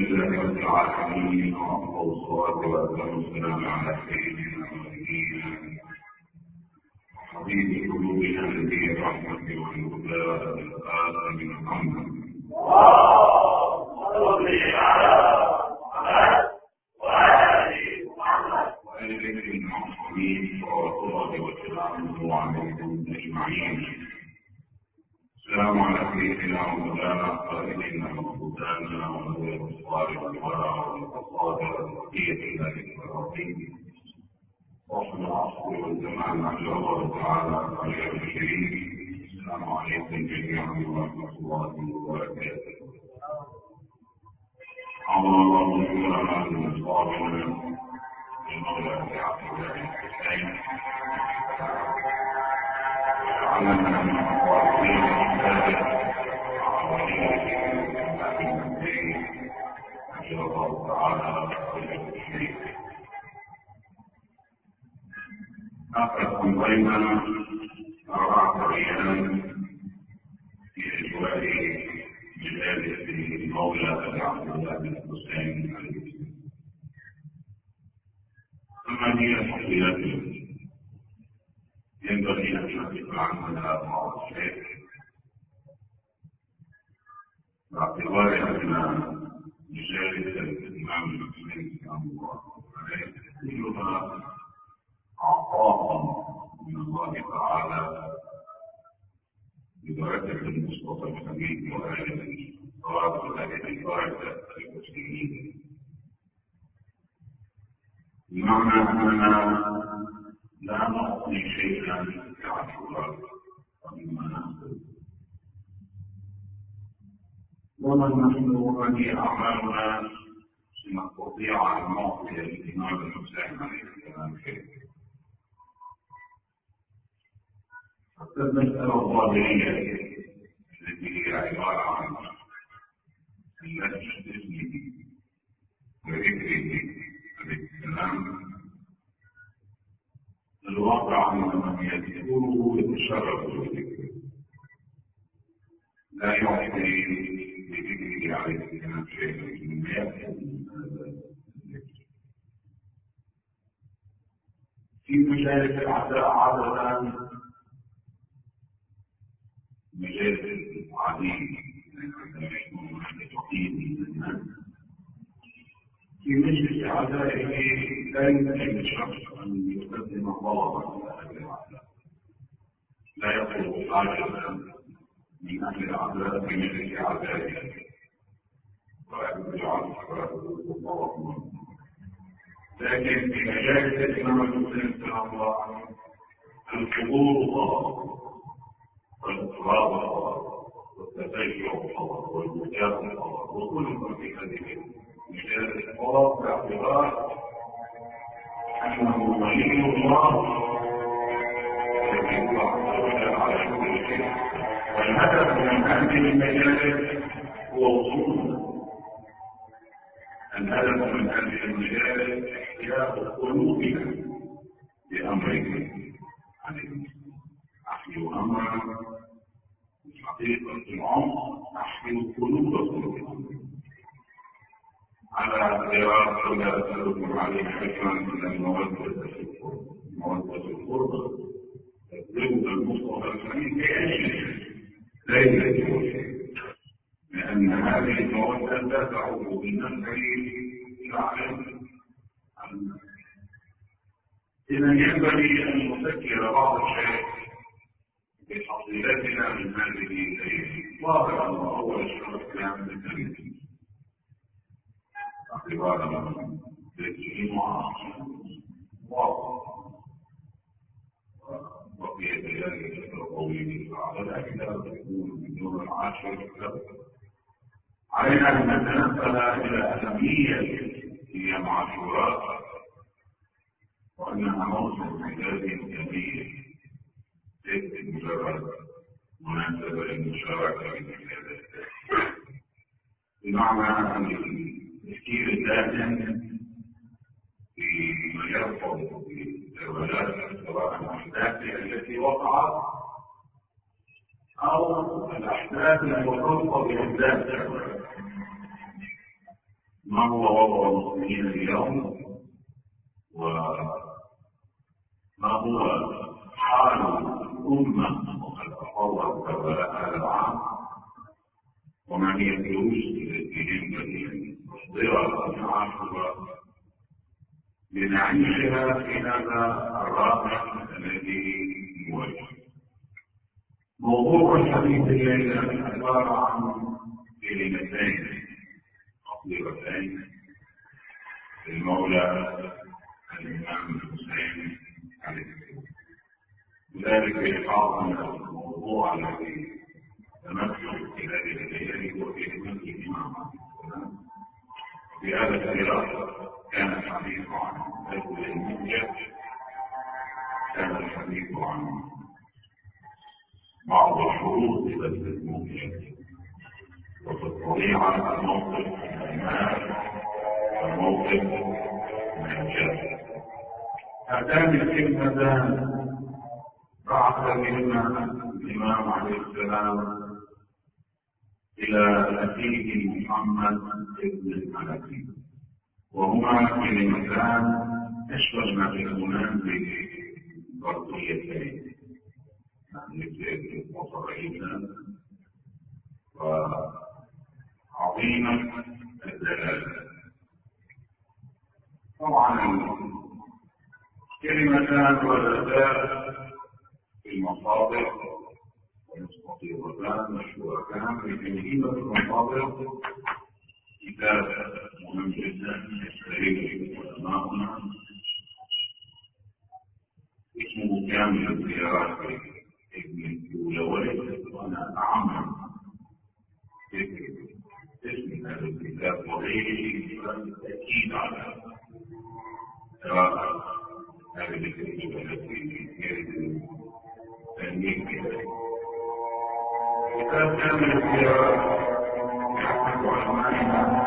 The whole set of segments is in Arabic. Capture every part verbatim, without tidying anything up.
لله رب العالمين، وأفضل الصلاة وأتم السلام على سيدنا ونبينا حبيب قلوبنا نبي الرحمة والهدى الآخر محمد وآل بيت المعصومين صلوات الله وسلامه عليهم أجمعين. السلام على سيدنا ومولانا قائدنا وسلطاننا ونور الأبصار والورى والأصابع والبقية إلى الإبراهيم وصل العصر والزمان على الله تعالى عليه الكريم. السلام عليكم جميعا ورحمة الله وبركاته. اللهم صل على أصحابنا المولى في عبد الله الحسين وجعلنا من الصالحين السادة أجل الله تعالى خير الشريك. أقرأكم بيننا أربعة أيام في أجواء مجالس المولى عبد الله بن الحسين عليه السلام. أما هي شخصيات ينبغي أن نقف عنها بعض الشيء باعتبار أن مجالس الإمام المسلم رحمه الله عليه كلها عطاء من الله تعالى بدرجة المصطفى الحميد وآله الصلاة والسلام البركة المسلمين، بمعنى أننا لا نعطي شيئا كعشرة ومما نأخذ، ومن نحن وهذه أعمالنا نستطيع أن نعطي الإمام الحسين عليه السلام شيئا. حتى المسألة الظاهرية التي هي عبارة عن التي تسمي وذكره عليه السلام، الواقع أن من يذكره يتشرف بذكره، لا يعطي بذكره عليه السلام شيئا مما يأخذ من هذا الذكر. في مجالس العزاء عادة مجالس عديد عندما يكون هناك تقييد من الناس في مجلس عزائه لا يمكن للشخص أن يقدم طلبا إلى أهل العزاء، لا يطلب حاجة من أهل العزاء في مجلس عزائه ويجعل طلب منه. لكن في مجالس الإمام المسلم صلى الله عليه وسلم الحضور طلب والإقرار طلب والتشجع طلب والمجاهدة طلب، وكل ما في هذه مجالس الطلب باعتبار أنه ولي الله الذي هو عز وجل على كل شيء. والهدف من هذه المجالس هو وصولنا. الهدف من هذه المجالس إحياء قلوبنا بأمره عليه السلام. أحيوا أمرنا بحقيقة العمق، أحيوا قلوبكم على اعتراف ولا أسألكم عليه حكما من المودة في القرب. مودة القرب تبلغ المصطفى الحميد بأي شيء لا يوجد شيء، لأن هذه المودة لا تعود بالنفع إلى علم. إذا ينبغي أن نفكر بعض الشيء بحصيلتنا من هذه الأيام. واضح أن أول الشرط كان بالتمثيل اعتبارا ذكره معاصر واضح وبقي ذلك الطويل على لكن لا تكون من دون العاشر. علينا أن نتنبه إلى أهمية أيام عاشوراء وأنها موسم عبادي كبير ليس مجرد مناسبة للمشاركة في هذا، بمعنى أن التفكير اللازم فيما يرفض بالجولات سواء الأحداث التي وقعت أو الأحداث المرتبطة بأحداث الجولات. ما هو وضع المسلمين اليوم وما هو حال الأمة وقد تطور خلال هذا العام، وما هي الدروس التي ينبغي أن تصدرها ونعاشها لنعيشها في هذا الرابع الذي نواجهه. موضوع الحديث الليلة عبارة عن كلمتين قصيرتين للمولى الإمام الحسين عليه السلام، وذلك إلحاقا الموضوع الذي تمثل في هذه الليلة هو كلمة الإمام عليه السلام. في هذا السياق كان الحديث عن بدء المهجة، كان الحديث عن بعض الشروط بدء المهجة، وفي الطبيعة الموقف من المال والموقف من الجهل. هاتان الكلمتان بعث بهما الإمام عليه السلام إلى أخيه محمد بن الملكي، وهما كلمتان أشبه ما تكونان ببرقيتين، يعني وصريتان وعظيمة الدلالة. طبعا كلمتان وردتا في المصادر والمستطيرتان مشهورتان، لكن كلمة المصادر كتاب مهم جدا يشتريه علماؤنا اسمه كامل الزيارات ابن الدولوي، وانا اعمل اسم هذا الكتاب وغيره بالتاكيد على قراءة هذه الكتب التي يرد تنمية كتاب كامل الزيارات يحمل علمائنا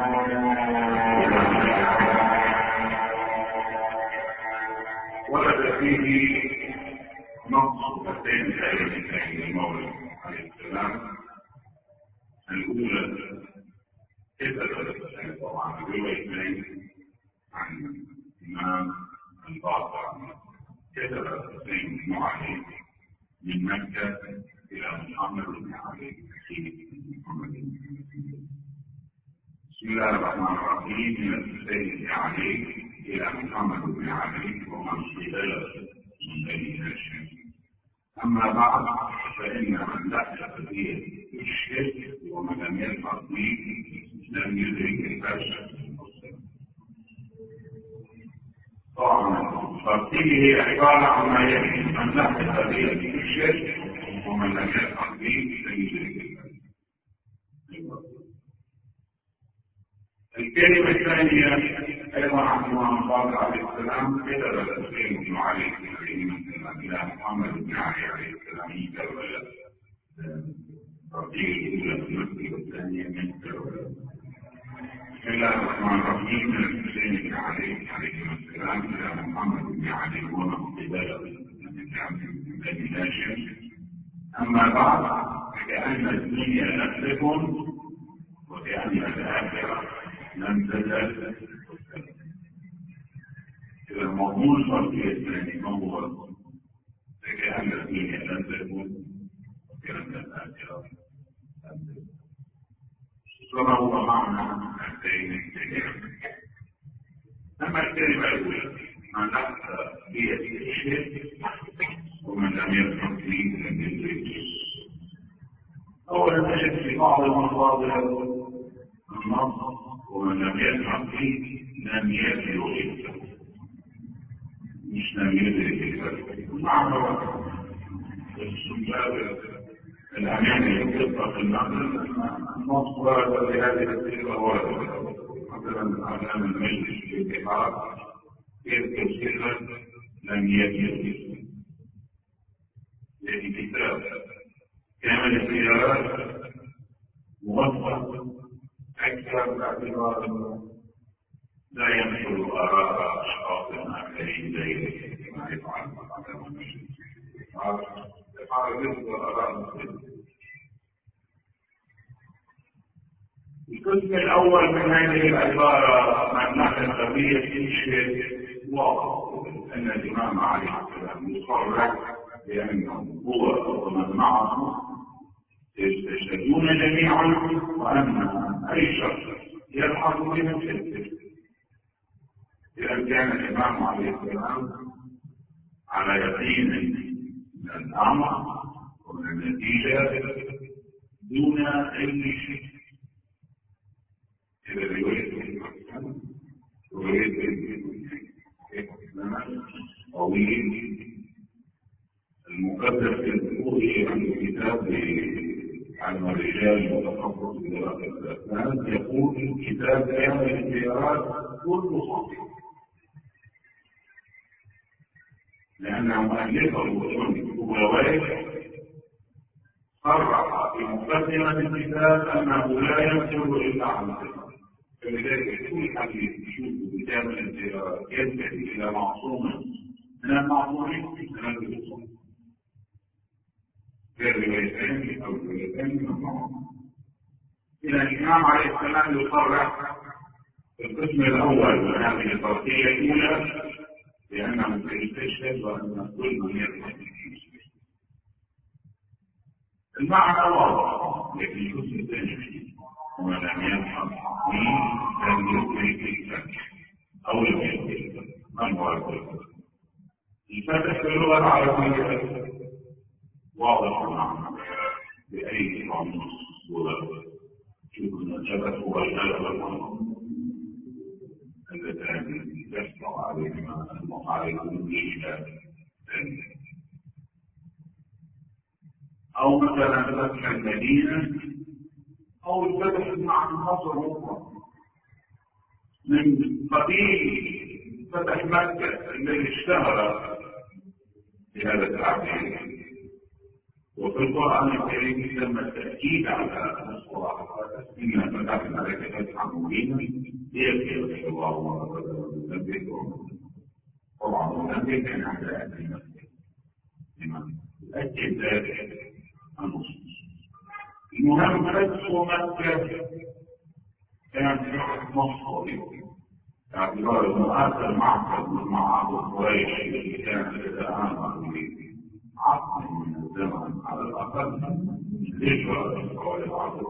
ورد فيه نص صفتين كلمتين للمولى عليه السلام. الأولى كتبت طبعا روايتين عن الإمام الباقر، كتب الحسين بن علي من مكة إلى محمد بن علي أخيه محمد بن علي. بسم الله الرحمن الرحيم. من الحسين بن علي إلى محمد بن علي ومن خلال من بني هاشم. أما بعد، فإن من دخل في الشرك ومن لم يلحق به لم يدرك الفشل. طبعا ترتيبه هي عبارة عن ما يلي: من دخل في الشرك ومن لم يلحق به لم يدرك الفشل. الكلمة الثانية أيضا عن الإمام الباقر عليه السلام، كتب الحسين بن علي عليه السلام إلى محمد بن علي عليه السلام من كربلاء. الترتيب الأولى في مكة والثانية من كربلاء. بسم الله الرحمن الرحيم. من الحسين بن علي عليه السلام إلى محمد بن علي ومن قبله من بني هاشم. أما بعد، فكأن الدنيا لم تكن وكأن الآخرة لم تزل. إذا المضمون الفرقي الثاني ما هو؟ فكأن الدنيا لم تكن وكأن الآخرة لم تزل. فما هو معنى هاتين الكلمتين؟ أما الكلمة الأولى: من أخذ بيد الشرك ومن لم يفهم فيه لم يدرك. أولا نجد في بعض المصادر النص: ومن لم يفهم فيه لم يدرك، مش لم يدرك الفرق. معنى واحد، بس باب الأمان يتطبق في المعنى. النص ورد بهذه الصيغة ورد مثلا أعلام المجلس في الاتحاد يذكر صيغة لم يدرك. يعني كتاب كامل الزيارات موثق أكثر باعتبار لا ينشر آراء أشخاص آخرين غيره كما يفعل أعلام المجلس. يحاول يذكر آراء مسلمة. القسم الأول من هذه العبارة قضية الشيء واضح أن الإمام عليه السلام يصرح بأنه هو ومن معه يستشهدون جميعا، وأن أي شخص يلحق بهم يستشهد. إذا كان الإمام عليه السلام على يقين من الأمر ومن النتيجة دون أي شيء. إذا رواية رواية طويل المقدس الأولي عن الكتاب عن الرجال وتخصص دراسة الأسنان يقول الكتاب كان الاختيارات كل صحيح، لأنه مؤلفه الرواية صرح في مقدمة الكتاب أنه لا ينقل إلا عن الثقة، فلذلك كل حديث يشوف كتاب الاختيارات ينتهي إلى معصوم من المعصومين في سنة الأصول في الروايتين أو الروايتين من المعصوم. إذا الإمام عليه السلام يصرح في القسم الأول من هذه الترقية الأولى لأنه سيستشهد وأن كل من يرفع المعنى واضح، لكن القسم الثاني هو لم يفهم لم يدرك الفتح أو لم يدرك من هو الفتح. الفتح في اللغة العربية واضح المعنى بأي قاموس لغوي. شوف الفتح هو الألف اللذان يفتح عليهما المعارضون لإله ثانية، أو مثلا فتح المدينة أو الفتح مع النصر مطلق. من قديم فتح مكة الذي اشتهر بهذا التعبير، وفي القرآن الكريم تم التأكيد على مصطلح الفتح إن فتحنا لك فتحا مبينا ليغفر لك الله ما تقدم من ذنبك. طبعا ذنبك كان على أهل المسجد لمن يؤكد ذلك النصوص. المهم فتح مكة كان فتح مصري باعتبار انه اخر معقد من معاقد قريش التي كانت تتآمر بعقد من الزمن على الاقل الهجره الاسبوع العظيم،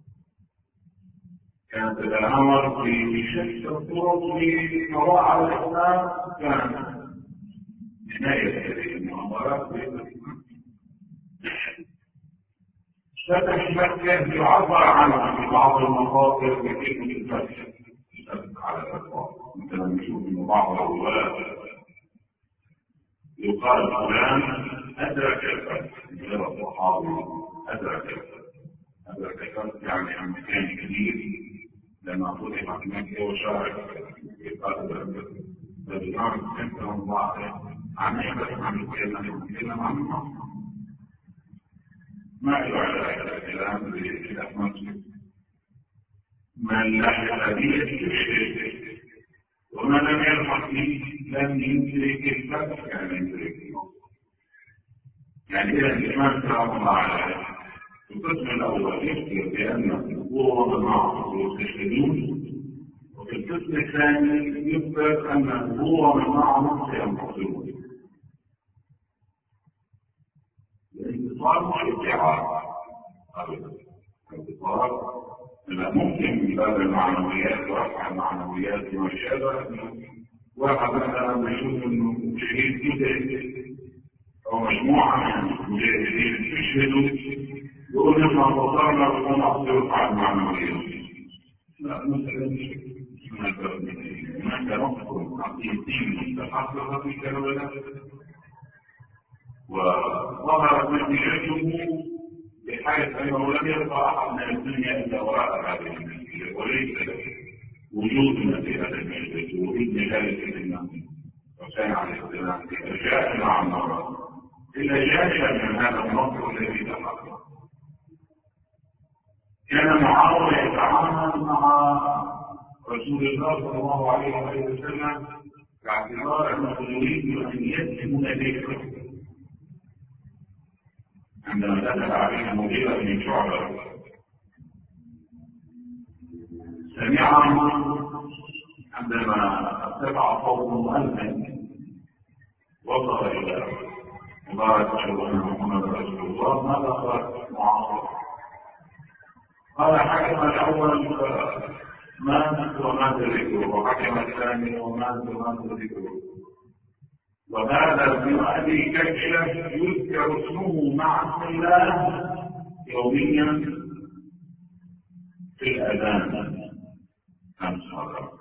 كانت تتآمر في شتى الطرق لقضاء الاسلام. كان نهايه هذه المؤامرات فتح مكة يعبر عنها في بعض المخاطر بكلمة الفتح على الأطفال. مثلا نشوف إن بعض الروايات يقال فلان أدرك الفتح، غير الصحابي أدرك الفتح. أدرك الفتح يعني عن مكان كبير لما فتحت مكة وشارك في قادة الفتح. فالإمام سمعه الله عن يفتح عن الكلمة يتكلم عن النصر، ما يعلى الكلام بخلاف مسلم. من لحق به يستشهد ومن لم يلحق به لم يدرك الفتح كان يدرك النصر. يعني إذا الإمام سلام الله عليه في القسم الأول يذكر بأنه هو ومن معه يستشهدون، وفي القسم الثاني يذكر أنه هو ومن معه سينتصرون. الانتصار مش ادعاء أبدا، الانتصار لا ممكن من باب المعنويات ورفع المعنويات وما شابه. واحد مثلا بيشوف انه شهيد كده او مجموعه من المجاهدين يشهدوا يقول لما انتصرنا وكنا يرفع المعنويات. لا مثلا من باب هناك نقص عقيدتي متحققه في كلامنا، وظهرت نتيجته بحيث انه لم يبقى احد من الدنيا الا وراء هذه النتيجه، وليس وجودنا في هذا المجلس وجود ذلك الامام حسين عليه السلام جاء مع المرض الا جانبا من هذا النصر الذي تحقق. كان معاويه يتعامل مع رسول الله صلى الله عليه وسلم باعتبار انه يريد ان يسلم ذكره. عندما دخل عليه المغيرة بن شعبة سمعه عندما ارتفع صوت مؤذن وصل إلى عبارة أشهد أن محمد رسول الله. ماذا قال معاوية؟ قال حكم الأول فمات ومات ذكره، وحكم الثاني ومات ومات ذكره، وهذا ابن أبي كبشة يذكر اسمه مع اسم الله يوميا في الأذان خمس مرات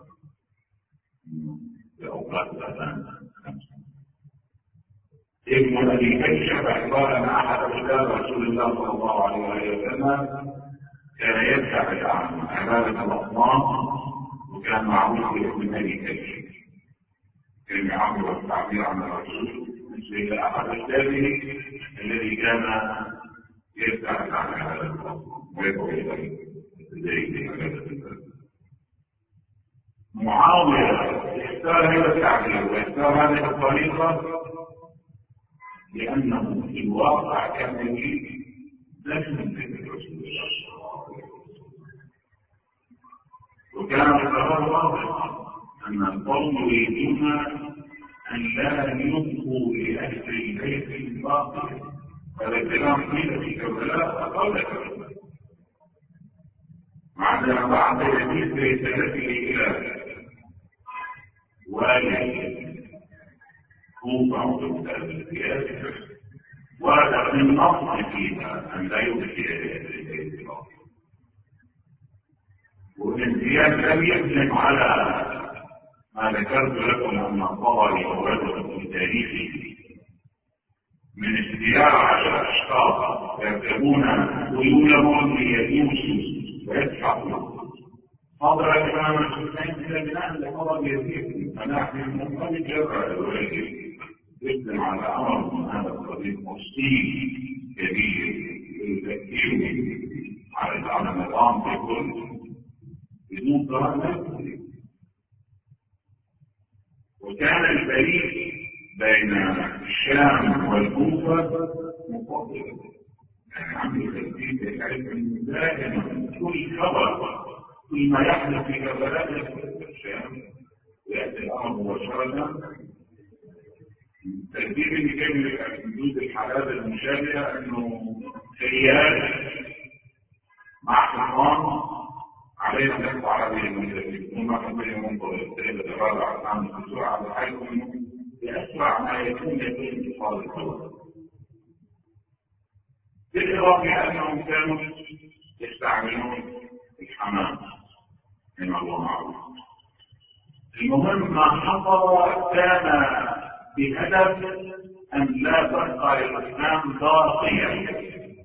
في أوقات الأذان خمس مرات. ابن أبي كبشة أخبرنا أحد أولاد رسول الله صلى الله عليه وسلم كان يبتعد عن عبادة الأصنام، وكان معروف باسم أبي كبشة، كان يعبر التعبير عن الرسول مثل أحد أجداده الذي كان يبتعد عن عبادة الأصنام ويدعو إليه إليه عبادة الله. معاوية اختار هذا التعبير واختار هذه الطريقة لأنه في الواقع كان يريد دفن ذكر رسول الله صلى الله عليه وسلم، وكان القرار واضحا أن القوم يريدون أن لا يبقوا لأهل البيت الباطل، فذكرهم قيل في كربلاء فقال كربلاء مع بعض يزيد برسالته إلى والي كوفة وبالتالي وهذا من النص فيها أن لا يبكي لأهل البيت الباطل. وابن زياد لم يكذب على ما ذكرت لكم أن الطبري أورده في تاريخه من اختيار عشر أشخاص يركبون خيولهم ليدوسوا ويدفعوا صدر الإمام الحسين إلى بناء لقضاء يزيد فنحن المنطلق جرع الوالد يقدم على أمر من هذا الطريق تفصيل كبير يذكرني على النظام ككل بدون ضرر. وكان الفريق بين الشام والكوفة مفضلا، يعني عمل ترتيب يعرف أن دائما كل خبر كل ما يحدث في كربلاء يدخل الشام ويأتي الأمر مباشرة. الترتيب اللي كان حدود الحالات المشابهة أنه سياد مع حصان عليه أن يقطع عليه المنتج ثم حبيه منطقة السيدة الرابعة عن السرعة بحيث أنه بأسرع ما يكون يكون اتصال الخبر، بالإضافة أنهم كانوا يستعملون الحمام كما هو معروف. المهم ما حصل كان بهدف أن لا تبقى الإسلام باقيا.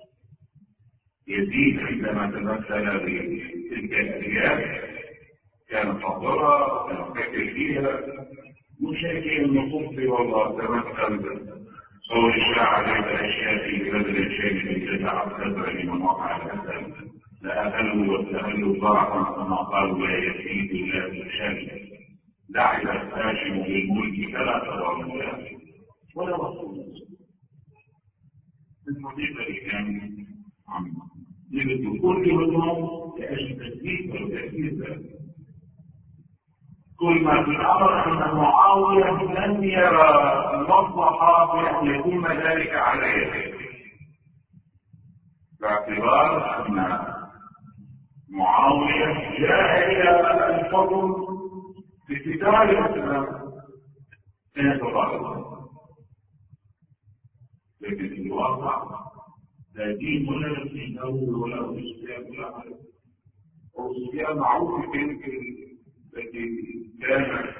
يزيد عندما تمثل بتلك الأرياف كان فاضرة وكان فكر فيها مشاكل النصوص والله تمثل قول الشاعر ليس أشياء في بدل الشيء من جزع الكثرة لمن وقع الأسل لأهلوا وسألوا ضعفا كما قالوا لا يزيد لا تشاهد لعب الهاشم بالملك فلا ترى الله ولا رسول الحقيقة كان عم يبدو كل منهم لأجل تثبيت وتأكيد ذلك. كل ما في الأمر أن معاوية لم يرى المصلحة في أن يتم ذلك على يده، باعتبار أن معاوية جاء إلى الحكم بستار الإسلام سنة الرابعة، لكن في الواقع لا دين ولا دين أول ولا أبو سفيان ولا أحد. أبو سفيان معروف في التي كان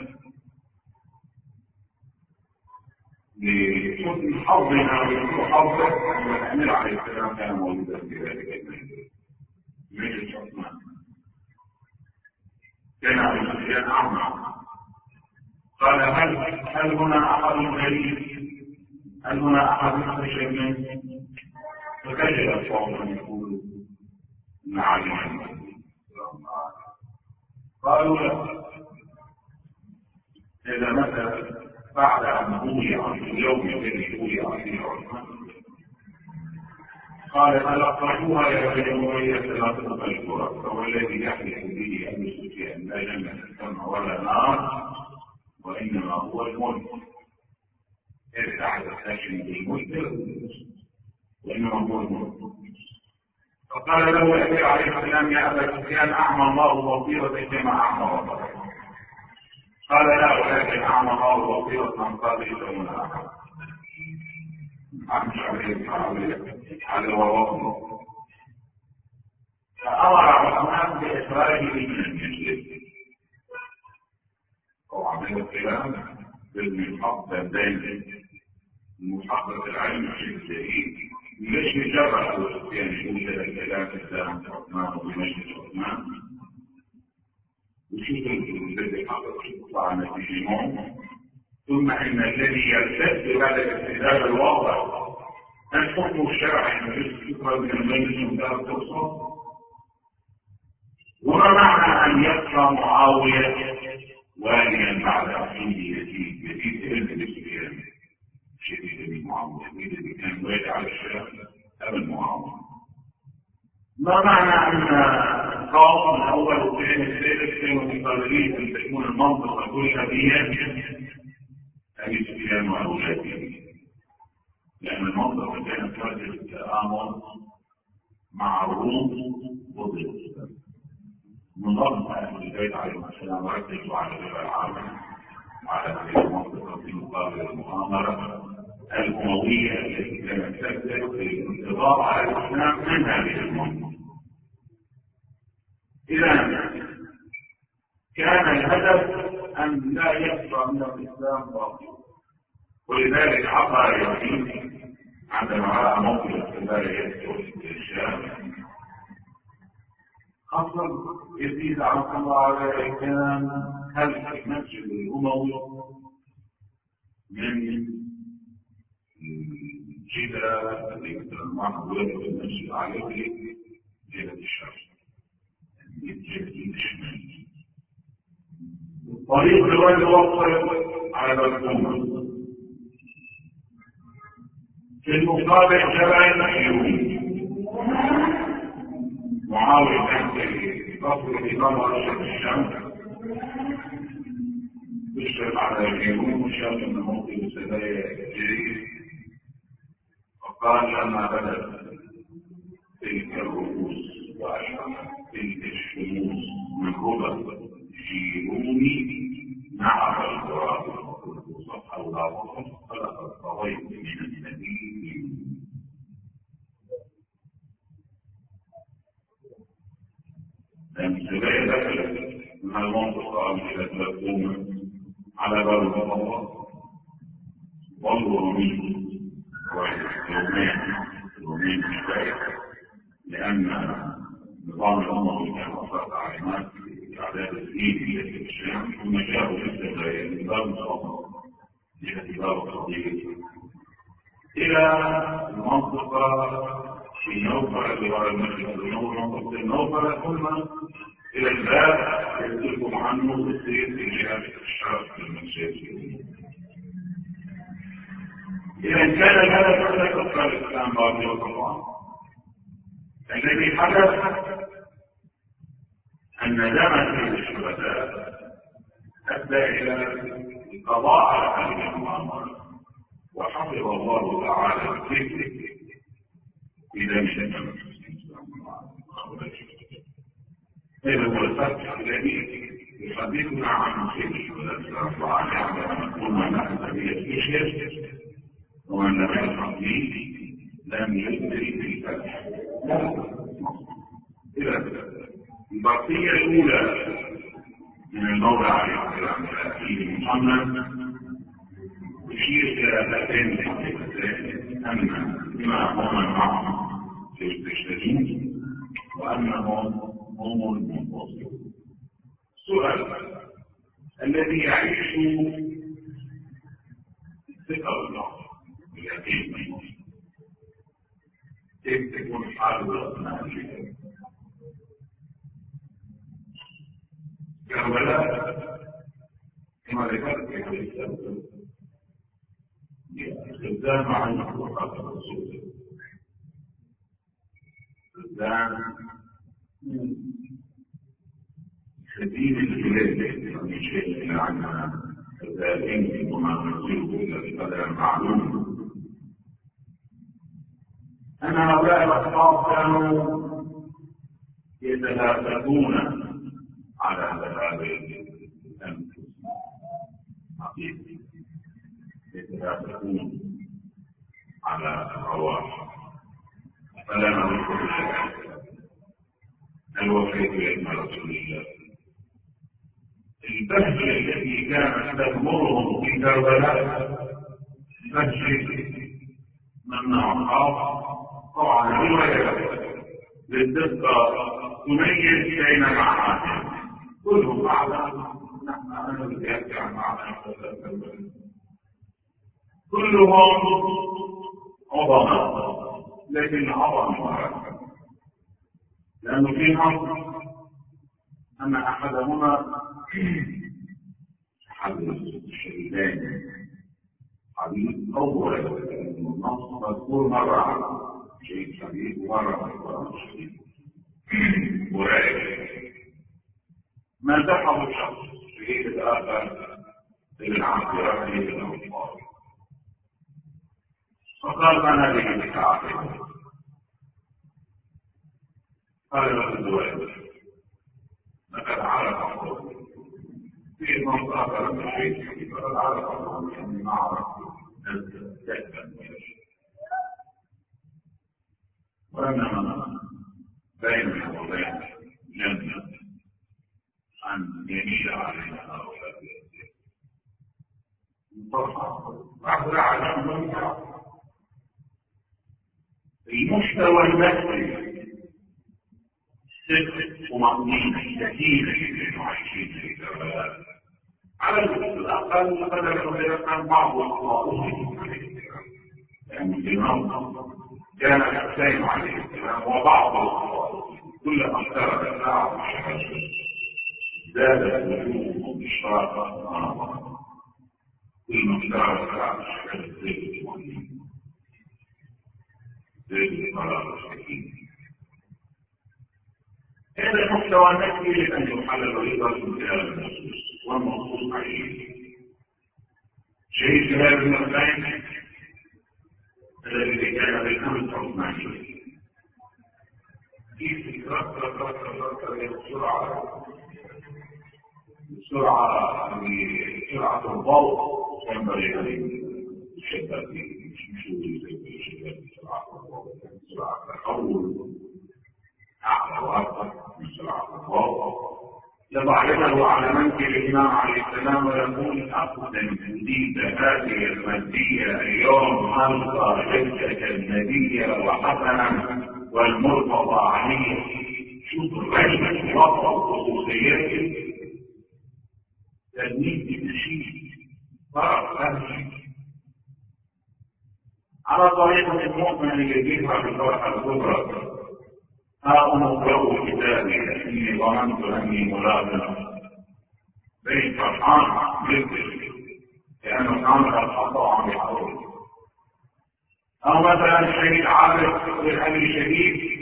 لحسن حظنا وسوء حظه أن الأمير عليه السلام كان موجودا في ذلك المجلس مجلس عثمان. كان أبو سفيان أعمى، قال هل هل هنا أحد غريب؟ هل هنا أحد مستشر منه؟ فكجل الصوت أن يقول نعلم. قالوا لا، إذا متى بعد أن بويع في اليوم الذي بويع فيه عثمان قال فلقروها يا بني أمية ثلاثة أشهر، فهو الذي يحلف به أبو سفيان لا جنة السماء ولا نار وإنما هو الملك. ارجع تستشهد بالملك وإنما هو الملك. فقال له الأمير عليه السلام يا أبا سفيان أعمى الله بصيرتك كما أعمى بصرك. قال لا ولكن أعمى الله بصيرة من قبل ومن آخر. عمش عليه على وراءه. فأمر عثمان بإخراجه من المسجد. طبعا هذا الكلام بالمحقق دائما المحقق العلم في الجديد ليش يجرح أبو سفيان يقول هذا الكلام في زمن عثمان وبمجلس عثمان وشوف الذي حقق طبعا نتيجه. ثم ان الذي يرتد هذا الاستدلال الواضح الحكم الشرعي يخرج من المجلس منتهى الفرصه. وما معنى ان يبقى معاويه واليا بعد عقيده يزيد يزيد ابن ابي سفيان شديد ابن معاويه الذي كان والي على الشام ابن معاويه. ما معنى ان قوم الاول والثاني والثالث كانوا مقررين ان تكون المنطقه كلها بيد ابي سفيان واولاده، لان المنطقه كانت واجهه التآمر مع الروم ضد الاسلام. من ضمن اهل البيت عليهم السلام ركزوا على ربا العالم وعلى هذه المنطقه في مقابل المؤامره الامويه التي كانت تبدا في الانتظار على الاسلام من هذه المنطقه. إذا كان الهدف أن لا يبقى من الإسلام باقي. ولذلك عبر يزيد عندما رأى موقف لا يدخل في الشام أصلا يزيد رحمه الله عليه كان خلف المسجد الأموي من جدة التي كان معه ولد المسجد عليه جهة الشام طريق الوالد يوصل على الحكومة. في المقابل جبل يهود معاوية كان في قصر الإمام أشرف الشام يشرف على اليهود وشاف أن موطن سبايا جديد وقال لما بدأت تلك الرؤوس وأشرفت تلك الشموس من ربا جيروني نعم الغراب وصفحة الله وصفحة فلقد طويت من النبي. لأن سبايا دخلت من المنطقة إلى الحكومة على باب المطلق وانظروا منه يومين يومين كفاية لأن نظام الأمم كان أصدق تعليمات إعداد الدين في الشام ثم جاءوا بالسبايا نظام الأمم لاعتبار القضية إلى المنطقة في نوفل جوار المسجد منطقة النوفل ثم إلى الباب يصدقكم عنه بالسير في جهة الشرق في المسجد. إذا كان هذا فقط أطفال الإسلام باقي وطبعا الذي حدث أن دم الشهداء أدى إلى القضاء على هذه المؤامرة وحفظ الله تعالى الذكر في دم الإسلام. هذا هو الفتح الذي يحدثنا عن سيد الشهداء وعن كنا نحن سبيل الشيخ ومن لم يلحق به لم يدري بالفتح. إذا البقية الأولى من المولى عليه السلام إلى أخيه محمد يشير إلى هاتين الحقيقتين أن بما هم معهم يستشهدون وأنهم هم المنتصرون. سؤال الذي يعيش ثقة الله باليقين كيف تكون حاله أثناء الجهاد؟ كربلاء كما ذكرت في حديث الخزان مع المخلوقات الرسول الخزان شديد الجلال من شيء عن كذلك وما نرسله إلا بقدر معلوم. أن هؤلاء الأصحاب كانوا يتهافتون على ذهاب الأنفس حقيقي، يتهافتون على الرواح. فلا نقول الوفية بأن رسول الله البهجة التي كانت تغمرهم في كربلاء بهجة من أصحاب طبعا رواية للدقة تميز بين معاني كلهم معنا. نحن أنا الذي يحكي عن معاني كلهم عظماء، لكن عظماء لأنه في نص أن أحدهما أحد الشهيدين حديث أول النص مذكور مرة شهيد حديث ومرة شهيد ورائع ما تحضر الشخص شهيد الآخر ابن عبد ربه الأنصار فقال أنا به بتعاقب. قال له الزواج لقد عرف قومي في منطقة من الشيء فقد عرف قومي أني ما عرفت أن تهتم وإنما بيننا وبين جنة أن يميل علينا هؤلاء بعد عشان المستوى النفسي صدق ومطمئن سكينة كانوا عايشين في كربلاء على الأقل قدر كان بعض الصالحين عليه السلام، لأن الإمام كان الحسين عليه السلام وبعض الصالحين كلما اقترب الساعة والشهادة زادت وجوههم إشراقا ونظرا، كلما اقترب الساعة والشهادة زادت المؤمنين زادت الصلاة والسكينة. هذا المحتوى النفسي يجب أن يحلل أيضا من خلال النصوص والنصوص عليه. شيء شباب المسلمين الذي كان بالأمس عثماني في فكرة بسرعة بسرعة بسرعة الضوء ينبغي أن يشبه في شمشوري بسرعة الضوء بسرعة التحول أعلى وأكثر من سرعة الضوء يضع يده على منكب الإمام عليه السلام ويقول أقدم جديد هذه المادية اليوم ألقى جدك النبي وحسنا والمرتضى عليه. شوف الرجل وضع خصوصيته تلميذ النشيد فرق هذه على طريقة المؤمن اللي يجيبها بالفرحة الكبرى. ها أمقرأ كتابي إني ظننت أني ملاقٍ بين فرحان جدا لأنه كان قد خطأ عن الحول. أو مثلا الشهيد عارف بالأبي شديد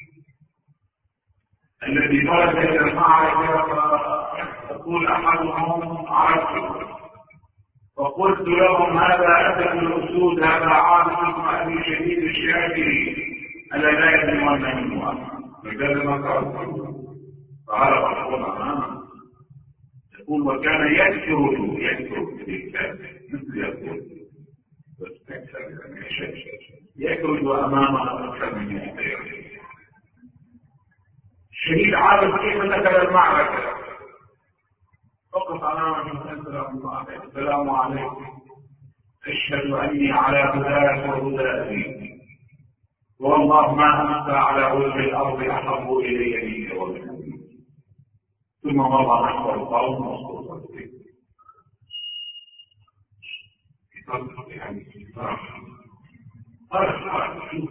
الذي خرج إلى المعركة يقول أحدهم عرفته فقلت لهم هذا أسد الأسود هذا عارف أبي شديد الشافعي ألا لا يدرون منه أحد فكذا ما قال فعرف القول أمامه يقول وكان يكثر يكثر في الكتاب مثل يقول يخرج أمامه أكثر من يحتاج. الشهيد عارف كيف دخل المعركة وقف أمامه السلام عليكم أشهد أني على هداك وهدى أبي والله ما أنت على وجه الأرض أحب إلي منك ومن أبي. ثم مضى نحو القوم وصوت الفكر يعني فرح شوف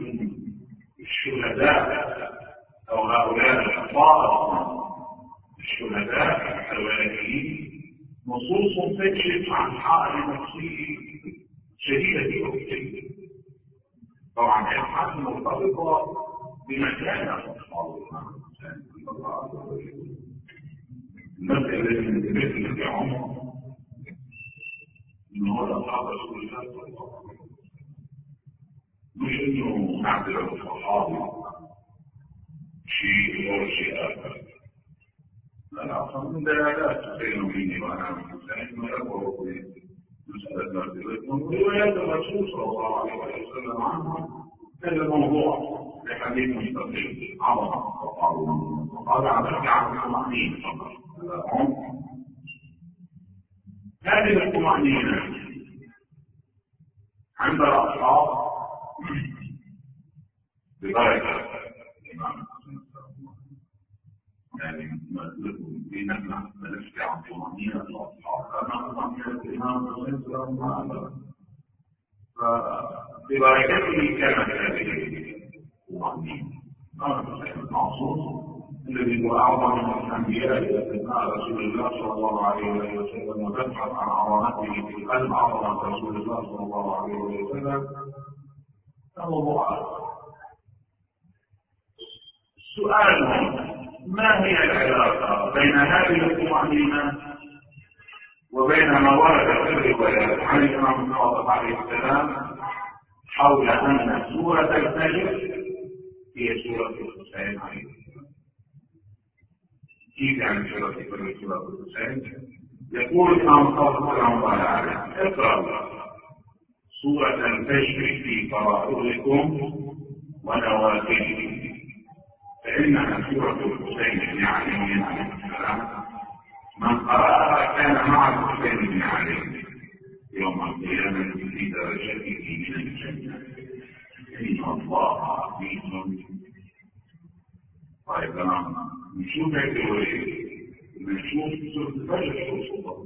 الشهداء أو هؤلاء الأطفال الشهداء الوالدين نصوص تكشف عن حال نفسي شديدة الوقتين. طبعا الحال مرتبطة بمكان الأطفال صلى الله عليه وسلم. المسألة التي نتبثل في عمر إنه نعتبر الصحابي شيء غير شيء آخر. لا أصلا من دلالات بين مني وأنا من حسين ما يقول في مسألة مرتبتهم وروايات الرسول صلى الله عليه وسلم عنه هذا الموضوع لحديث مستقيم عظمة وقال عن عن الطمأنينة هذه الطمأنينة عند الأصحاب بداية الإمام يعني مثلكم في نحن نشكي عن طمأنينة الأصحاب لأن طمأنينة الإمام حسين سلام الله فبرايته كانت هذه الطمأنينة كان حسين المعصوم الذي هو أعظم من الأنبياء أثناء رسول الله صلى الله عليه وسلم وتبحث عن عظمته في قلب عظمة رسول الله صلى الله عليه وسلم موضوع السؤال ما هي العلاقة بين هذه الطمأنينة وبين ما ورد في الروايات عن الإمام الصادق عليه السلام حول أن سورة الفجر هي سورة الحسين عليه السلام؟ كيف يعني سورة الفجر سورة الحسين؟ يقول الإمام الصادق رحمه الله عليه اقرأ سورة الفجر في فرائضكم ونوافلكم فإنها سورة الحسين بن علي عليه السلام من قرأها كان مع الحسين بن علي يوم القيامة في درجته من الجنة إن الله عزيز. طيب تمام نشوف الرواية نشوف سورة الفجر سورة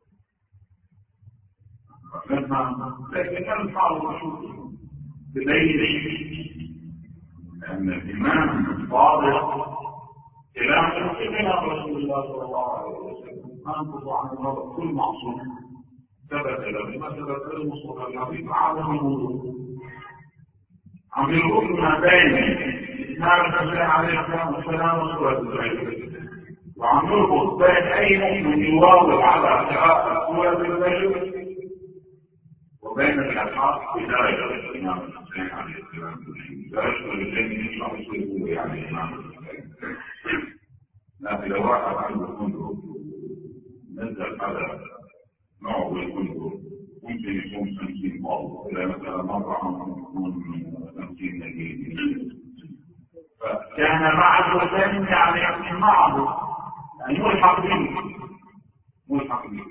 لما لكن كان صعب نشوفه بدليل أن الإمام الصادق كلام كلام رسول الله صلى الله عليه وسلم ما نقص عن المرض كل معصوم ثبت له ما ثبت له المصطفى الحبيب عدم الوضوء عم يقول ما بين إسلام الحسين عليه السلام وسورة الفجر وعم يربط بين أي مؤمن يواظب على قراءة سورة الفجر وبين الأشخاص بداية الإمام الحسين عليه السلام لا يشغل الجن يشرح يصيبه يعني الإمام الحسين لكن لو واحد عنده فندق نزل على نوع الفندق ممكن يكون خمسين فاضل إلى مثلا مرة ممكن يكون خمسين نجيب فكان مع الحسين يعني معه يعني ملحق به ملحق به.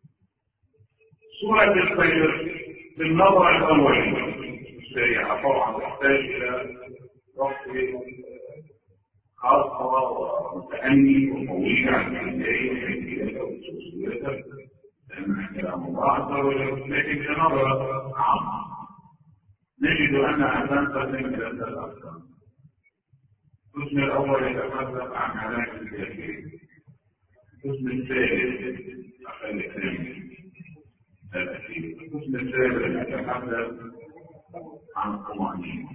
سورة الفجر في النظر الأولي السريعة طبعا تحتاج إلى وقت خاصة ومتأني وطويل عن البداية وحيثيتها وخصوصيتها لأنها كلام الله عز وجل لكن كنظرة عامة نجد أنها تنقسم إلى ثلاث أقسام. القسم الأول يتحدث عن هلاك الكافرين القسم الثالث أقل الثاني القسم الثالث يتحدث عن الطمأنينة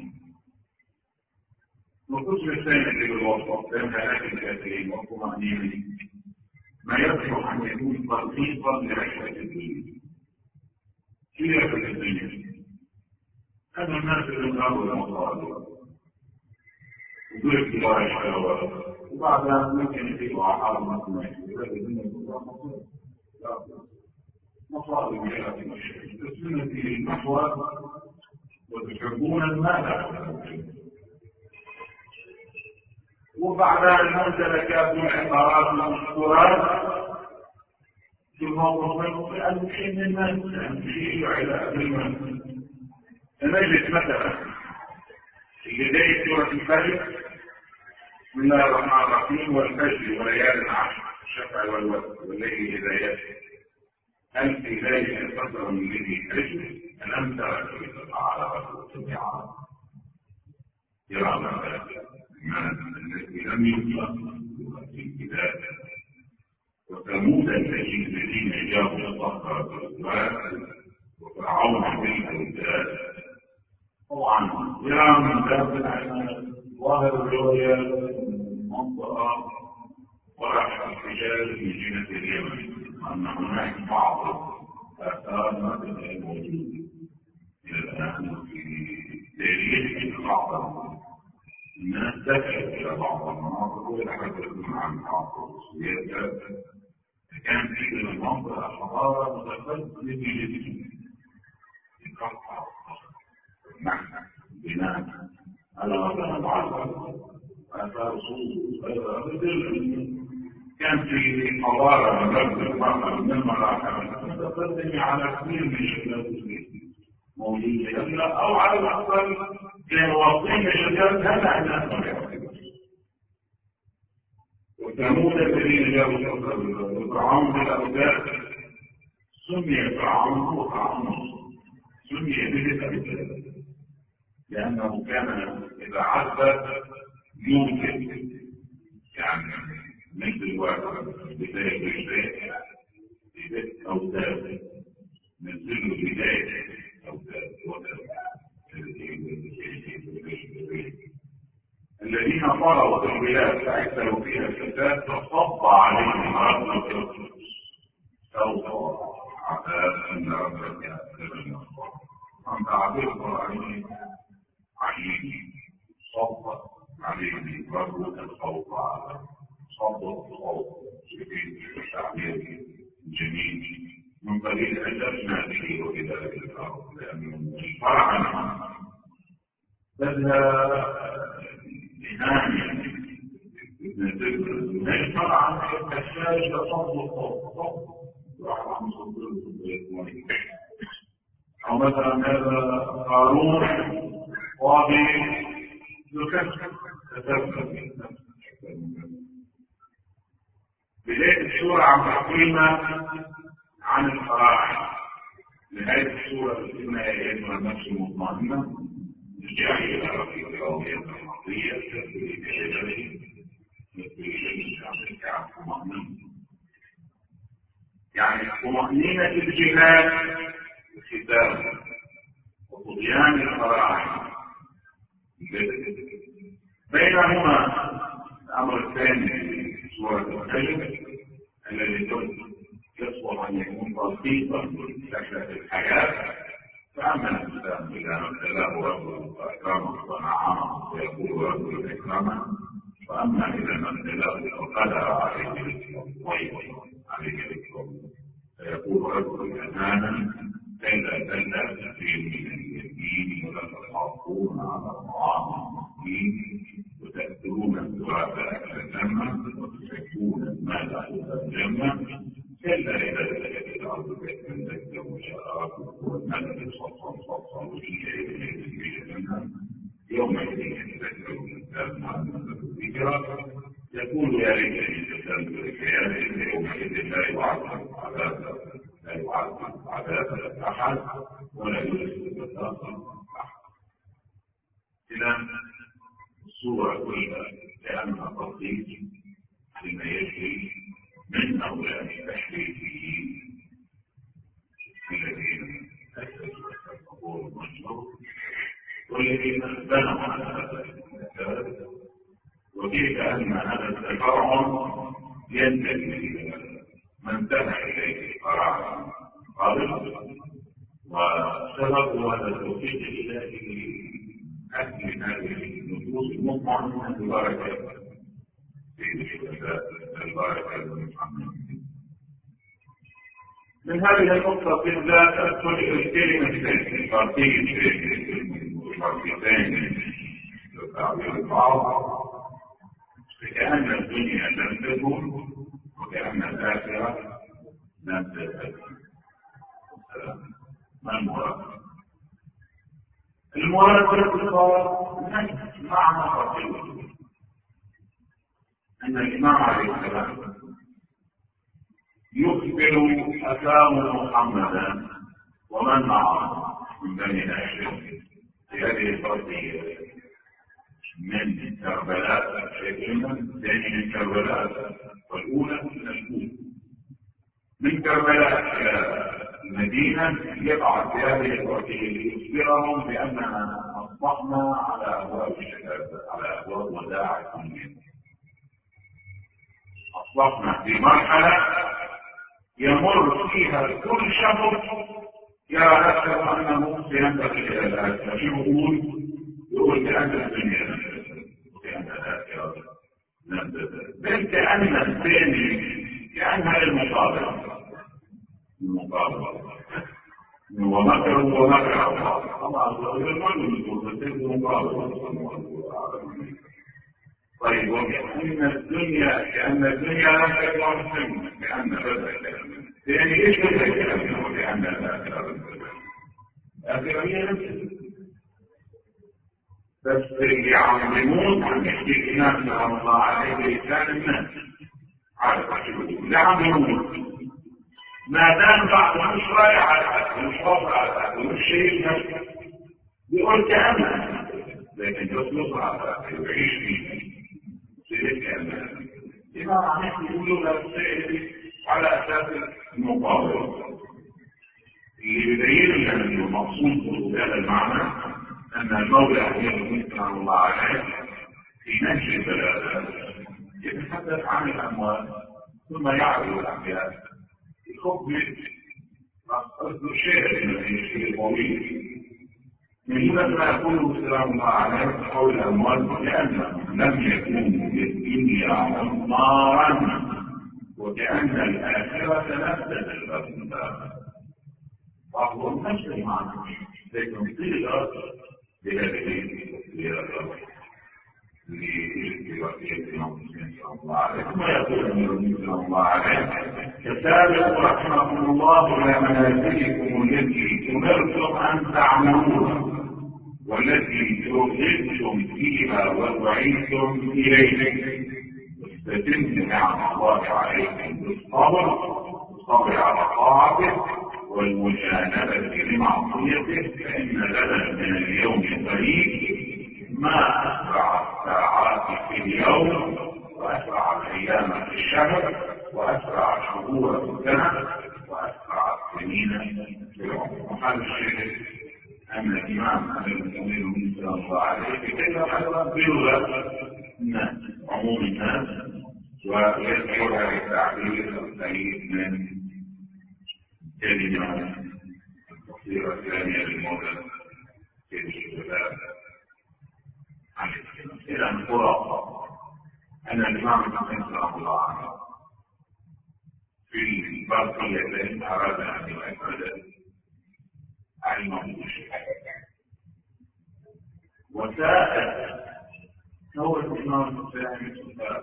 والقسم الثاني اللي بالوسط بين هلاك الكافرين والطمأنينة ما يصلح أن يكون تلخيصا لعشرة الدين. كيف عشرة الدين؟ هذا الناس اللي انقرضوا المصادر وضرب كبار الشهوات وبعدها ممكن يجيبوا على حال مثل هذا الدين يقول مصادر من هذه الشيء تسلمون في المحور وتحبون المال وبعدها الممتلكات والعقارات والمشكورات في الموضوع أهم شيء من الناس أهم شيء على المال. نجد مثلا في بداية سورة الفجر بسم الله الرحمن الرحيم والفجر وليالي العشر الشفع والوتر والليل إذا يسر هل في ذلك القدر الذي حجر ألم ترى كيف فعل ربك بالعباد كرام التي لم يخلق في الكتاب وثمود الذين جابوا الصخر بالأسواق وفرعون بالأوتاد طبعا كرام ذات ظاهر الرؤيا منطقة ورحل الرجال في جنة اليمن وأن هناك بعض آثار ما تبقى موجودة إلى الآن في ديرية المناطق ويتحدثون عن المناطق السياسة. كان في المنطقة حضارة متقدمة جدا في قطع نحن بناء على هذا المعرض آثار صوت كان في حضارة مبدأ مرحلة من المراحل متقدمة على كثير من الشباب موجودة أو على الأقل كانوا واصلين الشباب هذا عندنا. وثمود الذين جابوا فرعون بالأوتاد سمي فرعون فرعون سمي به الأوتاد لأنه كان إذا عذب يمكن يعني مثل الواحد بداية بداية بداية أوتاد نزلوا بداية أوتاد الذين طلبوا في البلاد فأكثروا فيها الفساد فصب عليهم رب القدس سوط عذاب أن ربك لمن الصبر. عن تعبير القرآن عجيب صب عليهم رب الخوف عذاب صب الخوف في تعبير جميل من قليل أجبنا به وبذلك الأرض لأنه فرعا بدها إهانة ليس عن الأشياء تصب الصوت وعن صدره أو مثلا هذا قارون واضي يكسر تسبب بداية السورة عن تحكيمة عن الفراعنة نهاية السورة اسمها أيتها النفس المطمئنة ارجعي إلى ربك راضية مرضية تدخلي بعباده تدخلي شعبك عن طمأنينة يعني طمأنينة الجهاد والختام وطغيان الفراعنة بينهما الأمر الثاني في سورة النجم الذي يصبح أن يكون تلخيصا لشكل الحياة. فأما الإنسان إذا ما ابتلاه ربه فأكرمه ونعمه فيقول ربه أكرمه وأما إذا ما ابتلاه فقدر عليه رزقه ضيق عليه رزقه فيقول ربه أهانا كلا كلا تسير من اليمين ولا تخافون على طعام المسكين وتأكلون التراث أكل جنة وتسكون المال إلى الجنة كلا إذا دخلت الأرض بيت من ذكر وشراب والملك صفا صفا وشيء منها يومئذ يتذكر الإنسان مع أنه ذكرى يقول يا ليتني قدمت لحياتي يومئذ لا يعذب عذاب لا يعذب عذاب أحد ولا يرسل بطاقة أحد. إذا الصورة كلها كأنها تطبيق لما يجري من أولاد تحريفه الذين أسسوا القبور المشهور والذين بنوا على هذا الأساس وكيف أن هذا التفرع ينتهي إلى ما انتهى إليه الفراعنة قبل وسبب هذا التوفيق الإلهي أكل هذه النفوس المطمئنة ببركة في الشهداء البركة المحمدين. من هذه النقطة بالذات أدخل الكلمتين الفارسيين الفارسيتين لتعبير البعض كأن الدنيا لم تكن وكأن الآخرة لم تكن. ما المراد؟ المراد باختصار معنى خطير أن الإمام عليه السلام يخبر أسامه محمدا ومن معه من بني هاشم في هذه القضية من كربلاء شيئين ثاني من كربلاء والأولى من الأولى من كربلاء إلى المدينة يبعث في هذه القضية ليخبرهم بأننا أصبحنا على أبواب الشهادة على أبواب وداع الدنيا. أصبحنا في مرحلة يمر فيها كل شهر يرى نفسه أنه سينتقل إلى الآخرة. يقول يقول بأن الدنيا وبأن الآخرة بل كأن الثاني كأنها المقابل المقابل ومكروا ومكر الله الله عز وجل ما يقول فتنه مقابل. طيب وكأن الدنيا كأن الدنيا لم تكن سنة كأن بدأ يعني ايش بدأ كأنه وكأن الآخرة بدأ الآخرة هي نفسها بس يعظمون عن احتكاك الله عليه لسان الناس على الرجل يعظمون ما دام بعض مش رايح على الأكل مش واضع على الأكل مش شيء نفسه بيقول كأنه لكن يطلق على الأكل ويعيش فيه شيء كأنه لما عم يقولوا للسائل على أساس المقابل اللي يبين لنا أنه المقصود بهذا المعنى أن المولى يمكن الله عليه في نهج البلاغة يتحدث عن الأموال ثم يعرض الأحياء يخبر أصدر شيء من الشيء الطويل من هنا ما يقول سلام الله عليه حول الأموال لأنه لم يكون في الدنيا عمارا وكأن الآخرة نفذت الأرض وهو نفس المعنى لكن صيغة بهذه الصيغة لوصية المسلمين صلى الله عليه ثم يقول النبي صلى الله عليه فسابقوا رحمكم الله إلى منازلكم التي أمرتم أن تعملوها والتي أرغبتم فيها ودعيتم إليها واستتموا نعم الله عليكم بالصبر الصبر على طاعته والمجانبة لمعصيته فإن لنا من اليوم قريب ما أسرع الساعات في اليوم وأسرع الأيام في الشهر وأسرع الشهور في السنة وأسرع السنين في العمر. وهذا الشيء أن الإمام أمير المؤمنين صلى الله عليه وسلم أيضا بلغة الناس عموم الناس ويذكر هذا التعبير القريب من كلمة التصوير الثانية للمولى في الشباب عن إلى القرى أن الإمام ابن رحمه الله عنه في البرقية التي أراد أن يؤكد علمه الشيء وسائل هو الإمام الثاني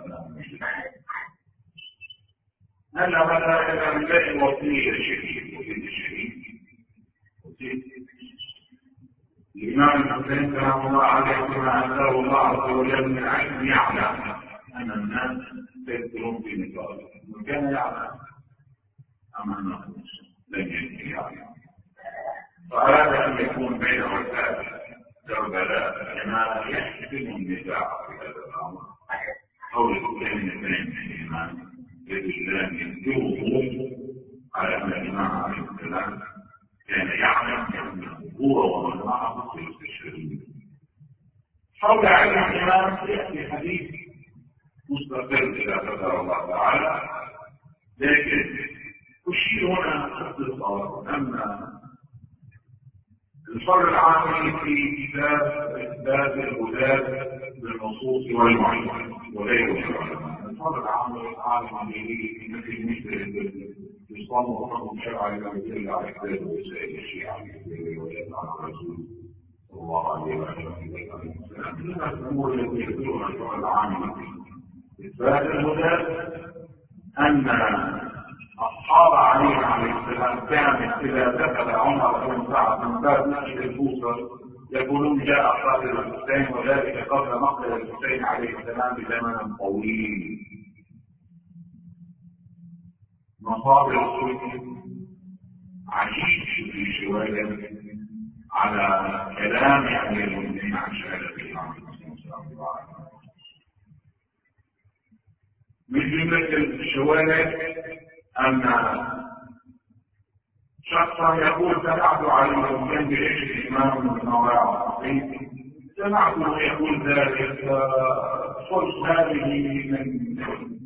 أن هذا إذا من بين وصية الشهيد وصية الشهيد وصية الإمام الحسين رحمه الله عليه كما أتاه الله عز وجل من علم يعلم أن الناس سيدخلون في نصابه وكان يعلم أم أنه لم يكن يعلم فأراد أن يكون بين وسائل كربلاء كما يحسن النزاع في هذا الأمر حول كل اثنين من الإيمان بالإسلام ينكره على أن الإمام عليه السلام كان يعلم أنه هو ومن معه سيستشهدون. حول علم الإمام يأتي حديث مستقل إذا قدر الله تعالى لكن أشير هنا باختصار أن الفرع العامل في كتاب إثبات الهداة بالنصوص والمعلومات وغير العلماء الفرع العامل العالم به مثل مثل يصام وحكم شرعي يدل على كتاب وسائل الشيعة ويدل على الرسول صلى الله عليه وسلم من الأمور التي يدلون على الفرع العامل إثبات الهداة أن أصحاب علي عليه السلام كانت إذا دخل عمر بن سعد من باب مسجد الكوفة يقولون جاء قاتل الحسين وذلك قبل مقتل الحسين عليه السلام بزمن طويل. مصادر السنة عجيب في شوية على كلام أمير المؤمنين عن شهادة الإمام المسلم صلى الله عليه وسلم. من جملة الشواهد أن شخصا يقول سمعت علي كان بعيش الإمام من نوايا سمعته يقول ذلك قلت هذه من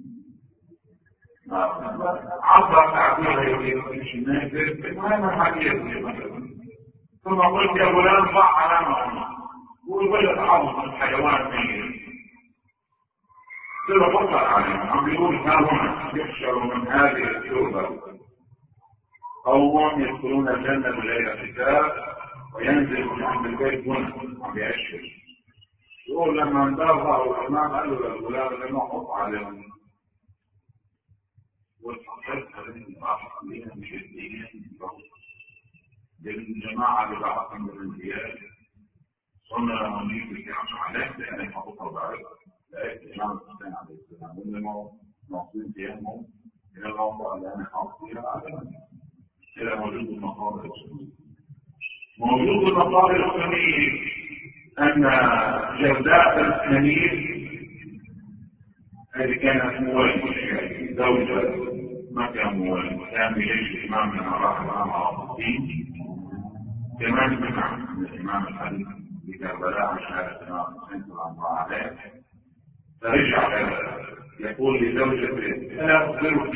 عبر تعبير الناس المهم الحديث ثم قلت يا غلام ضع علامة قول ولد عظم الحيوان ميت كده فقط عليهم عم بيقول ها هنا يحشر من هذه التربة قوم يدخلون الجنة بغير حساب وينزل من عند البيت هنا عم بيأشر يقول لما انتظر الإمام قال له للغلام لما حط عليهم والحقيقة هذه البعض خلينا مشدين للجماعة اللي بعضهم من الانبياء صنع لهم يجب يعمل عليك لأن يحطوا بعض لقيت الإمام الحسين عليه السلام وإنما ناصرين فيهم إلى الموضوع اللي أنا حاط فيها عليهم إلى موجود المقابر السنية موجود المقابر السنية أن جرداء السنية هذه كانت موالية زوجة ما كان موالي كان بجيش الإمام من أراح الإمام عبد الدين كمان سمع من الإمام الحديث بكربلاء عن شهادة الإمام الحسين صلى الله عليه فرجع يقول لزوجته ألا أخبرك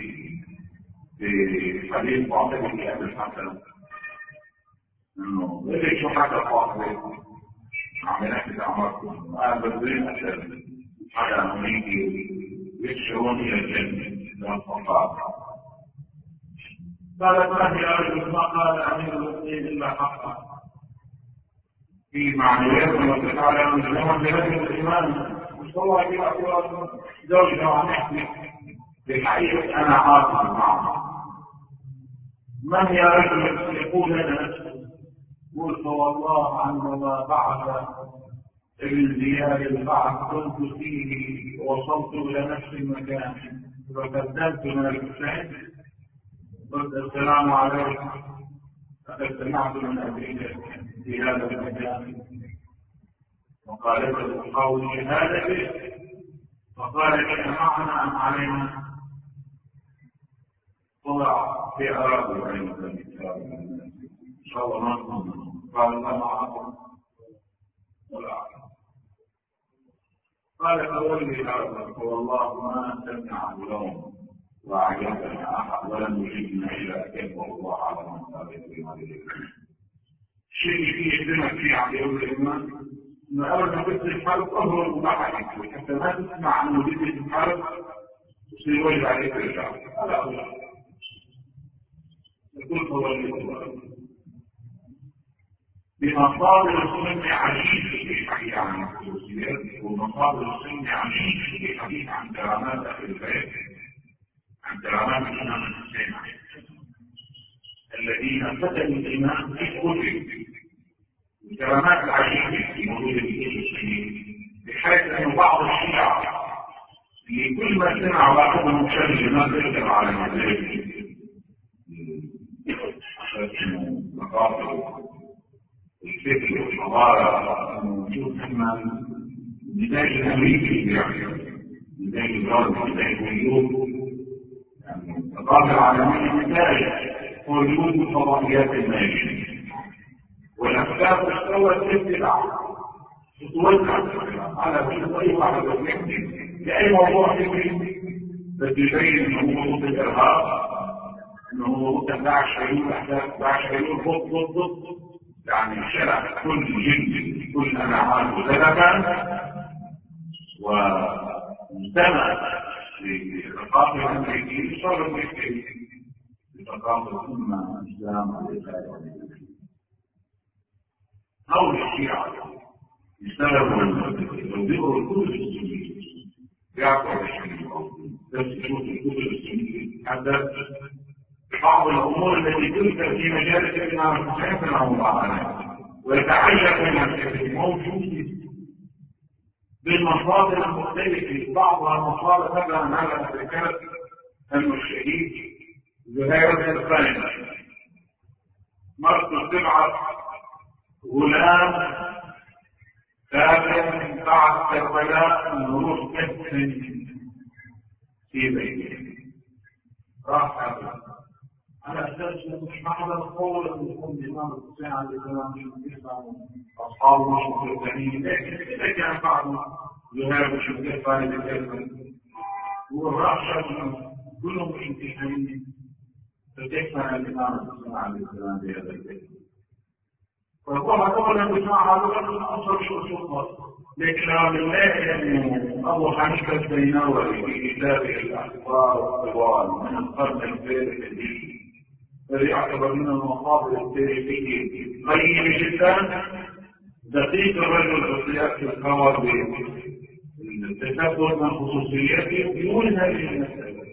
في حديث فاطمة أبي الحسن إنه ليش شو حكى فاطمة عم يحكي عمركم وأنا بدرين أسأل حدا أمريكي يكشرون إلى الجنة والفقار قالت ما هي رجل ما قال أمير المؤمنين إلا حقا في معنويات ونصف على المسلمين بهذه الإيمان والله إلى أطوال زوجها وعم يحكي بالحقيقة أنا عاطل معه من يا رجل يقول لنا نفسه قلت والله عندما بعث ابن زياد البعث كنت فيه ووصلت إلى نفس المكان فقدمت من الحسين قلت السلام عليكم لقد سمعت من أبيك في هذا المكان وقالت له قول شهادته فقال لي معنا أم علينا طلع في أراضي بين الكتاب إن شاء الله ما نكون قال الله معكم ولا أعلم قال فولي الأرض والله ما سمع اليوم وعجبنا أحد ولم يجبنا إلى كيف الله على من قال في هذه الشيء فيه يدمك فيه عم يقول الإيمان إنه أبدا بس الحرب أهل وضحك حتى ما تسمع عن وجود الحرب تصير وجه عليك رجع هذا أولا يقول فولي الأرض بمصادر السنة عجيب في حديث عن الخصوصيات ومصادر السنة عجيب في حديث عن كرامات أهل البيت عن كرامات الإمام الحسين الذين فتنوا الإمام في كتب الكرامات العجيبة في موجودة في كتب السنين بحيث أن بعض الشيعة في كل ما سمع واحدهم شر ما تقدر على مزاجه عشان مقاطع الفكر والحضارة موجود كمان بداية الأمريكي يعني بداية الغرب بداية الوجود يعني الثقافة العالمية بداية هو وجود الفضائيات المالية والأفكار تستوى الاتباع تتوزع على كل أي واحد يحكي لأي موضوع فكري بس يبين أنه هو ضد الإرهاب أنه هو ضد داعش حلول أحداث داعش حلول ضد ضد ضد يعني شرع كل جلد كل أنعام سلفا ومجتمع للثقافة الأمريكية صار أمريكي لثقافة الأمة الإسلام والإسلام أول الشيعة يستلموا يوضعوا الكتب السنية يعطوا الشيعة بس يشوف الكتب السنية حدث بعض الأمور التي تذكر في مجالس الإمام الحسين رحمه الله عليه ويتعجب من الكثير موجود بالمصادر المختلفة بعضها المصادر مثلا على ذكرت أن الشهيد زهير بن الخالد مرته تبعث غلام كان بعد كربلاء نروح كهف في بيته راح هذا على أساس مش محضر القول أن يكون الإمام الحسين عليه السلام مش يسمع أصحابه مش متوقعين لكن إذا كان بعض زهير مش متوقع لذلك هو الرأس كلهم مش متوقعين فكيف كان الإمام الحسين عليه السلام بهذا البيت ويقول هذول الجماعة هذول أصل شو السلطة. لكن لما نلاقي إنه أبو حنيفة الزينوري في كتابه الأخبار والطوال من القرن الثالث الهجري الذي يعتبر من المصادر التاريخية قيم جدا، دقيق الرجل في سياسة القمر بالتثبت من خصوصياته بدون هذه المسألة.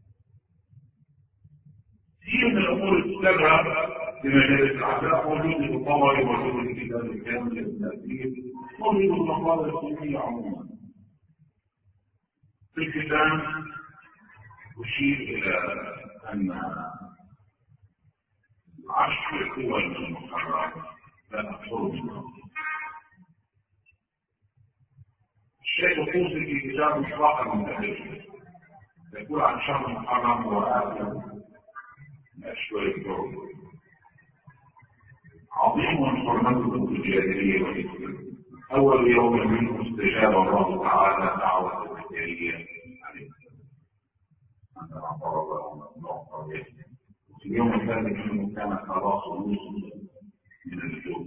كثير من الأمور السبعة في مجال الأعداء موجود في الطبري، موجود في الكتاب الكامل للتأثير، موجود في المصادر السنية عموما. في الكتاب أشير إلى أن عشر قوى من المقررات لا أكثر منها. الشيخ الطوسي في كتاب مصباح المنتهج يقول عن شهر محرم وآخر من أشهر الحرم عظيم حرمته في الجاهلية والإسلام. أول يوم منه استجاب الله تعالى دعوة الزكريا عليه السلام أن أعطاه الله في اليوم الثاني منه كان خلاص يوسف من الجوع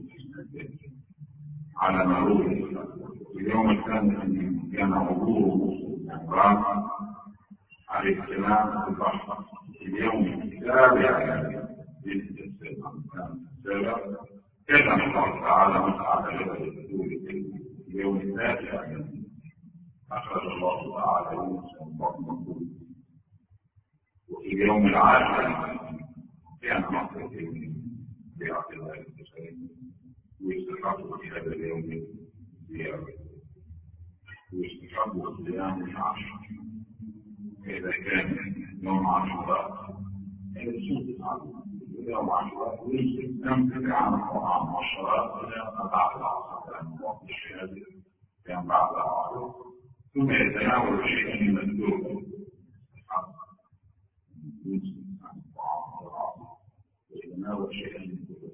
على مروره. في اليوم الثالث منه كان عبوره موسى عمران عليه السلام في البحر. في اليوم السابع بنت السلام كان السابع كلم الله تعالى مسعى جبل الطور. في اليوم التاسع أخرج الله تعالى يوسف من بطن. وفي اليوم العاشر كان مصر بيعة الله المسلمين ويستحقوا في هذا اليوم زيارة ويستحقوا الصيام العشر. فإذا كان يوم عاشوراء يوم عاشوراء يمسك عن الطعام والشراب إلى بعد العصر، لأن وقت الشهادة كان بعد العصر، ثم يتناول شيئا من الدور يمسك عن الطعام والعصر ويتناول شيئا من الدور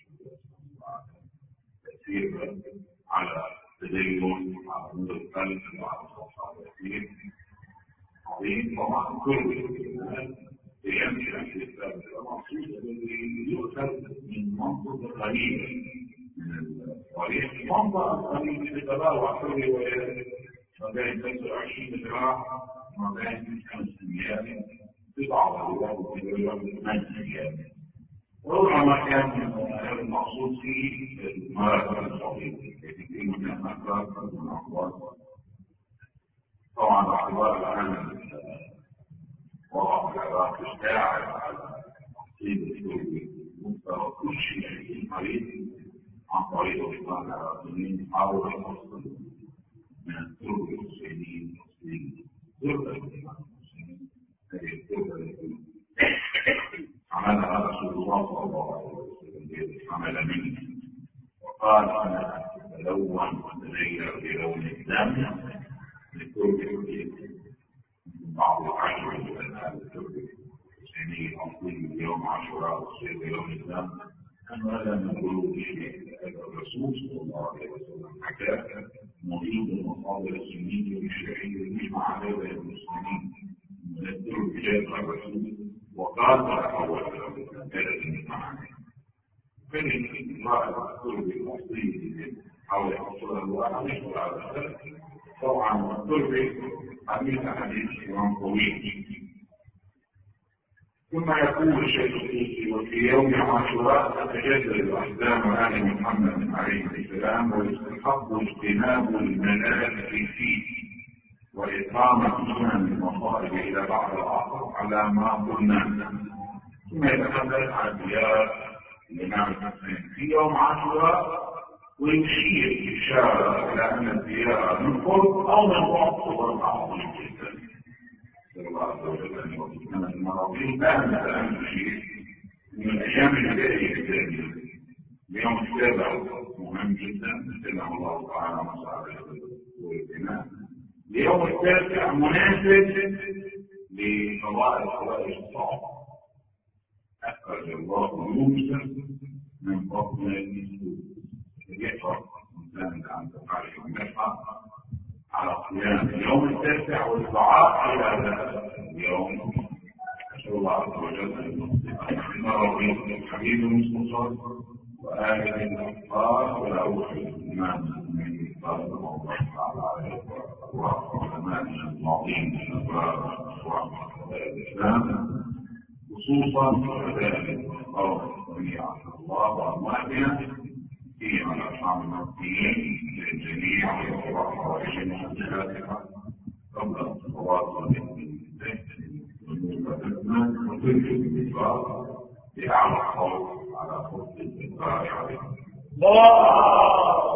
تأثير على التدين على نور القلب وعلى الصحة والتأثير عظيم. طبعا كل يمشي في الكتاب المخصوص الذي يؤخذ من منطق الغريب من التاريخ. منطق الغريب يتباوع في الروايات ما بين خمسة وعشرين ذراع وما بين خمس ايام في بعض الروايات وفي الروايات ثمان ايام. وربما كان المقصود فيه المرض الصغير التي في مكان اكبر من الاخبار. طبعا اعتبار العالم وضع العراق تشتاعد على تحصيل السوري مستوى كل شيء في الطريق عن طريق الإسلام العراقيين حاول يحصل من السوري الحسينيين المسلمين زرد الإسلام المسلمين. هذه الزرد التي عملها رسول الله صلى الله عليه وسلم عمل منه وقال أنا أتلون وأتغير بلون الدم لكل حديث. بعض العشر من هذا التربية الحسينية الأصلي اليوم عاشوراء والصيد يوم الدم أن هذا من قلوب شيء. هذا الرسول صلى الله عليه وسلم حكى نظيم المصادر السنية والشيعية يجمع عليها المسلمين من التربية جاء الرسول وقال تحول هذا المعنى. فإن الإمراء التربية الأصلية حول الرسول الواحد يشمل على ذلك. طبعا التربية حديث حديث إمام طويل. ثم يقول الشيخ الطوسي وفي يوم عاشوراء تتجدد أحزان آل محمد عليه السلام ويستحق اجتناب الملائكة فيه وإقامة سنن المصائب إلى بعض الآخر على ما قلنا. ثم يتحدث عن زيارة الإمام الحسين في يوم عاشوراء ويشير إشارة إلى أن الزيارة من قرب أو من بعد صور عظيم جدا. صلى الله عليه وسلم وسلم المراضين لا مثل أن تشير من الأيام الجاية الثانية اليوم السابع مهم جدا سلم الله تعالى وصحبه والإمام. اليوم التاسع مناسب لقضاء الحوائج الصعبة. أخرج الله يوسف من بطن الأسود يحفظ الإنسان عن تفعيل المشفى على صيام اليوم التاسع والدعاء إلى هذا اليوم. أسأل الله عز وجل أن يصدق المراضين الحبيب المستشار وأن وآله الأخبار وله الإمام من صلى الله عليه وعلمائنا العظيم الأبرار ورحمة الإسلام خصوصا وذلك الأخبار الطبيعة الله وأموالها في الأرحام المكيين للجميع والرحمة والشهادة قبل الصلاة والإسلام والمتقدمة وتلك الإجراء بأعلى الخوف على خط الإجراء عليه.